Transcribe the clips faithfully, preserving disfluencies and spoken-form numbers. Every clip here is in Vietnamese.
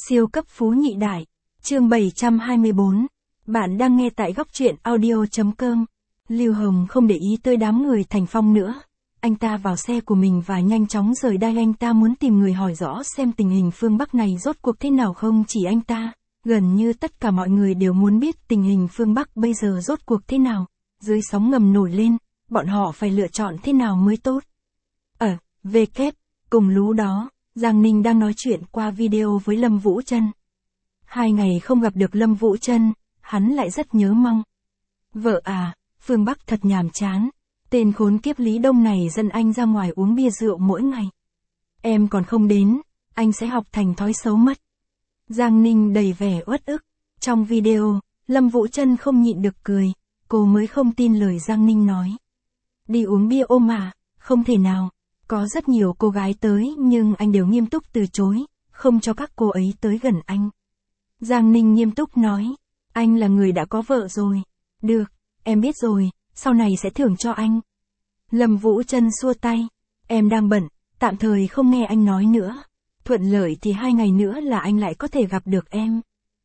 Siêu cấp phú nhị đại. Chương bảy trăm hai mươi bốn. Bạn đang nghe tại góc truyện audio.com. Lưu Hồng không để ý tới đám người Thành Phong nữa. Anh ta vào xe của mình và nhanh chóng rời đi. Anh ta muốn tìm người hỏi rõ xem tình hình phương Bắc này rốt cuộc thế nào. Không chỉ anh ta, gần như tất cả mọi người đều muốn biết tình hình phương Bắc bây giờ rốt cuộc thế nào. Dưới sóng ngầm nổi lên, bọn họ phải lựa chọn thế nào mới tốt. Ở, về kép, cùng lú đó, Giang Ninh đang nói chuyện qua video với Lâm Vũ Trân. Hai ngày không gặp được Lâm Vũ Trân, hắn lại rất nhớ mong. Vợ à, phương Bắc thật nhàm chán. Tên khốn kiếp Lý Đông này dẫn anh ra ngoài uống bia rượu mỗi ngày. Em còn không đến, anh sẽ học thành thói xấu mất. Giang Ninh đầy vẻ uất ức. Trong video, Lâm Vũ Trân không nhịn được cười, cô mới không tin lời Giang Ninh nói. Đi uống bia ôm à, không thể nào. Có rất nhiều cô gái tới nhưng anh đều nghiêm túc từ chối, không cho các cô ấy tới gần anh. Giang Ninh nghiêm túc nói, anh là người đã có vợ rồi. Được, em biết rồi, sau này sẽ thưởng cho anh. Lâm Vũ Trân xua tay, em đang bận, tạm thời không nghe anh nói nữa. Thuận lợi thì hai ngày nữa là anh lại có thể gặp được em.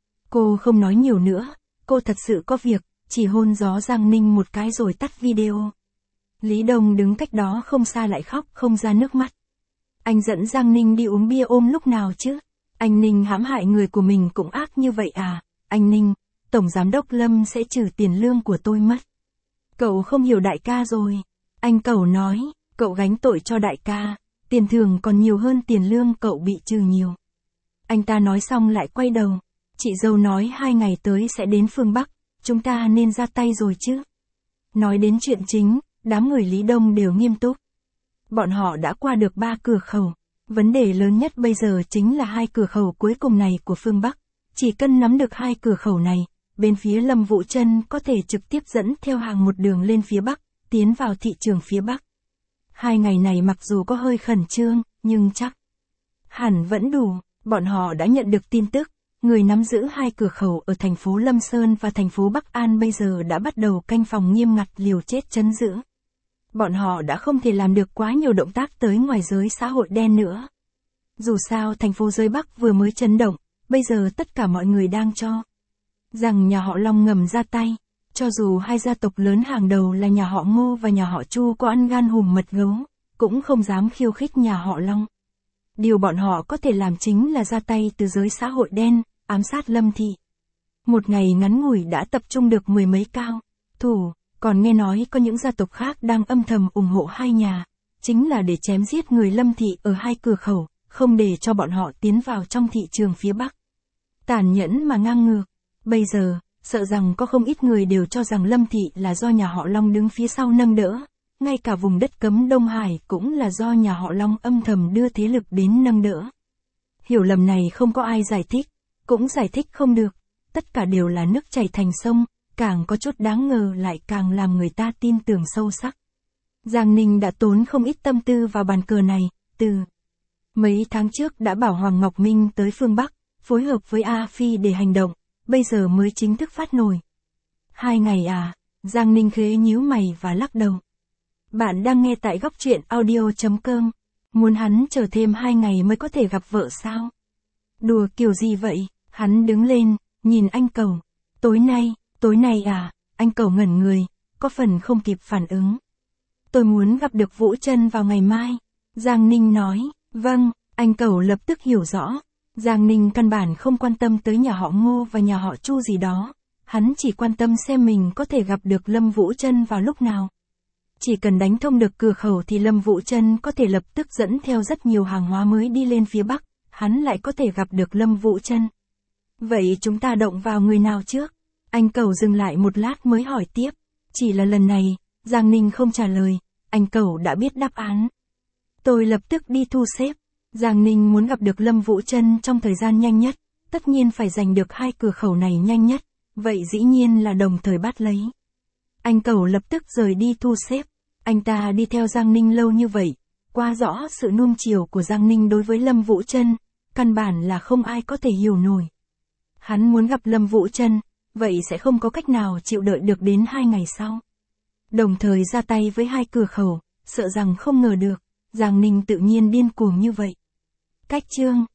Cô không nói nhiều nữa, cô thật sự có việc, chỉ hôn gió Giang Ninh một cái rồi tắt video. Lý Đông đứng cách đó không xa lại khóc không ra nước mắt. Anh dẫn Giang Ninh đi uống bia ôm lúc nào chứ? Anh Ninh hãm hại người của mình cũng ác như vậy à? Anh Ninh, Tổng Giám đốc Lâm sẽ trừ tiền lương của tôi mất. Cậu không hiểu đại ca rồi. Anh Cẩu nói, cậu gánh tội cho đại ca, tiền thưởng còn nhiều hơn tiền lương cậu bị trừ nhiều. Anh ta nói xong lại quay đầu. Chị dâu nói hai ngày tới sẽ đến phương Bắc, chúng ta nên ra tay rồi chứ. Nói đến chuyện chính, đám người Lý Đông đều nghiêm túc. Bọn họ đã qua được ba cửa khẩu. Vấn đề lớn nhất bây giờ chính là hai cửa khẩu cuối cùng này của phương Bắc. Chỉ cần nắm được hai cửa khẩu này, bên phía Lâm Vũ Trân có thể trực tiếp dẫn theo hàng một đường lên phía Bắc, tiến vào thị trường phía Bắc. Hai ngày này mặc dù có hơi khẩn trương, nhưng chắc hẳn vẫn đủ. Bọn họ đã nhận được tin tức, người nắm giữ hai cửa khẩu ở thành phố Lâm Sơn và thành phố Bắc An bây giờ đã bắt đầu canh phòng nghiêm ngặt liều chết trấn giữ. Bọn họ đã không thể làm được quá nhiều động tác tới ngoài giới xã hội đen nữa. Dù sao thành phố giới Bắc vừa mới chấn động, bây giờ tất cả mọi người đang cho rằng nhà họ Long ngầm ra tay. Cho dù hai gia tộc lớn hàng đầu là nhà họ Ngô và nhà họ Chu có ăn gan hùm mật gấu, cũng không dám khiêu khích nhà họ Long. Điều bọn họ có thể làm chính là ra tay từ giới xã hội đen, ám sát Lâm Thị. Một ngày ngắn ngủi đã tập trung được mười mấy cao thủ, còn nghe nói có những gia tộc khác đang âm thầm ủng hộ hai nhà, chính là để chém giết người Lâm Thị ở hai cửa khẩu, không để cho bọn họ tiến vào trong thị trường phía Bắc. Tàn nhẫn mà ngang ngược. Bây giờ, sợ rằng có không ít người đều cho rằng Lâm Thị là do nhà họ Long đứng phía sau nâng đỡ, ngay cả vùng đất cấm Đông Hải cũng là do nhà họ Long âm thầm đưa thế lực đến nâng đỡ. Hiểu lầm này không có ai giải thích, cũng giải thích không được, tất cả đều là nước chảy thành sông, càng có chút đáng ngờ lại càng làm người ta tin tưởng sâu sắc. Giang Ninh đã tốn không ít tâm tư vào bàn cờ này, từ mấy tháng trước đã bảo Hoàng Ngọc Minh tới phương Bắc, phối hợp với A Phi để hành động, bây giờ mới chính thức phát nổi. Hai ngày à, Giang Ninh khế nhíu mày và lắc đầu. Bạn đang nghe tại góc truyện audio.com, muốn hắn chờ thêm hai ngày mới có thể gặp vợ sao? Đùa kiểu gì vậy? Hắn đứng lên, nhìn anh Cẩu. Tối nay, tối nay à, anh Cẩu ngẩn người, có phần không kịp phản ứng. Tôi muốn gặp được Vũ Trân vào ngày mai. Giang Ninh nói, vâng, anh Cẩu lập tức hiểu rõ. Giang Ninh căn bản không quan tâm tới nhà họ Ngô và nhà họ Chu gì đó. Hắn chỉ quan tâm xem mình có thể gặp được Lâm Vũ Trân vào lúc nào. Chỉ cần đánh thông được cửa khẩu thì Lâm Vũ Trân có thể lập tức dẫn theo rất nhiều hàng hóa mới đi lên phía Bắc, hắn lại có thể gặp được Lâm Vũ Trân. Vậy chúng ta động vào người nào trước? Anh Cẩu dừng lại một lát mới hỏi tiếp. Chỉ là lần này, Giang Ninh không trả lời, anh Cẩu đã biết đáp án. Tôi lập tức đi thu xếp. Giang Ninh muốn gặp được Lâm Vũ Trân trong thời gian nhanh nhất, tất nhiên phải giành được hai cửa khẩu này nhanh nhất, vậy dĩ nhiên là đồng thời bắt lấy. Anh Cẩu lập tức rời đi thu xếp. Anh ta đi theo Giang Ninh lâu như vậy, qua rõ sự nuông chiều của Giang Ninh đối với Lâm Vũ Trân, căn bản là không ai có thể hiểu nổi. Hắn muốn gặp Lâm Vũ Trân, vậy sẽ không có cách nào chịu đợi được đến hai ngày sau. Đồng thời ra tay với hai cửa khẩu, sợ rằng không ngờ được, Giang Ninh tự nhiên điên cuồng như vậy. Cách chương